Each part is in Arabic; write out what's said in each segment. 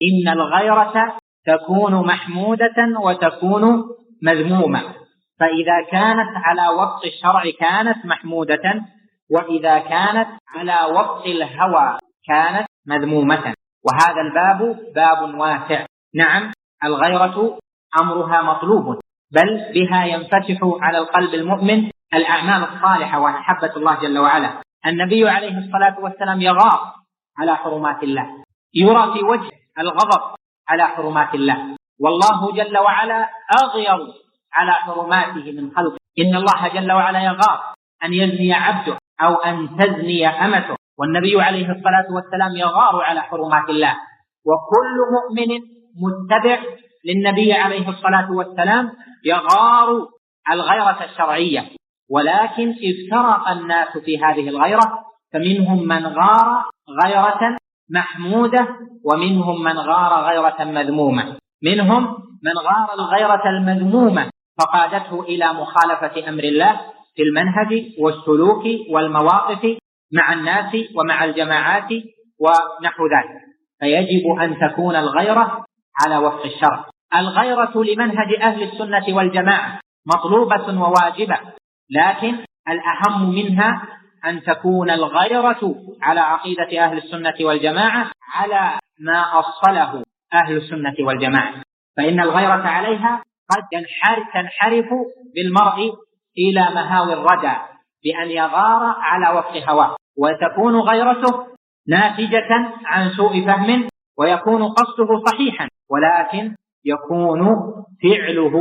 إن الغيرة تكون محمودة وتكون مذمومة، فإذا كانت على وفق الشرع كانت محمودة، وإذا كانت على وفق الهوى كانت مذمومة. وهذا الباب باب واسع. نعم، الغيرة أمرها مطلوب، بل بها ينفتح على القلب المؤمن الأعمال الصالحة ومحبة الله جل وعلا. النبي عليه الصلاة والسلام يغار على حرمات الله، يرى في وجه الغضب على حرمات الله، والله جل وعلا أغير على حرماته من خلقه. إن الله جل وعلا يغار أن يزني عبده أو أن تزني أمته، والنبي عليه الصلاة والسلام يغار على حرمات الله. وكل مؤمن متبع للنبي عليه الصلاة والسلام يغار الغيرة الشرعية، ولكن افترق الناس في هذه الغيرة، فمنهم من غار غيرة محمودة ومنهم من غار غيرة مذمومة. منهم من غار الغيرة المذمومة فقادته إلى مخالفة أمر الله في المنهج والسلوك والمواقف مع الناس ومع الجماعات ونحو ذلك، فيجب أن تكون الغيرة على وفق الشرع. الغيرة لمنهج أهل السنة والجماعة مطلوبة وواجبة، لكن الأهم منها أن تكون الغيرة على عقيدة أهل السنة والجماعة على ما أصله أهل السنة والجماعة، فإن الغيرة عليها قد تنحرف بالمرء إلى مهاوي الردى بأن يغار على وفق هواه، وتكون غيرته ناتجة عن سوء فهم، ويكون قصده صحيحا، ولكن يكون فعله.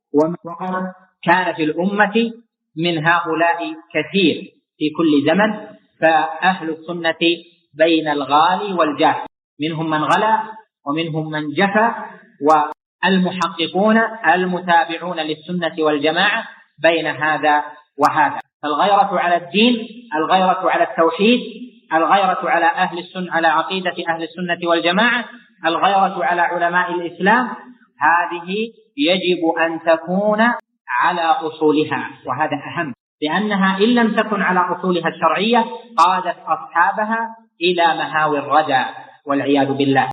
وقد كان في الأمة من هؤلاء كثير في كل زمن، فأهل السنة بين الغالي والجاف، منهم من غلا ومنهم من جفا، والمحققون المتابعون للسنة والجماعة بين هذا وهذا. فالغيرة على الدين، الغيرة على التوحيد، الغيرة على أهل السنة، على عقيدة أهل السنة والجماعة، الغيرة على علماء الإسلام، هذه يجب أن تكون على أصولها، وهذا أهم، لأنها إن لم تكن على أصولها الشرعية قادت أصحابها إلى مهاوي الردى والعياذ بالله.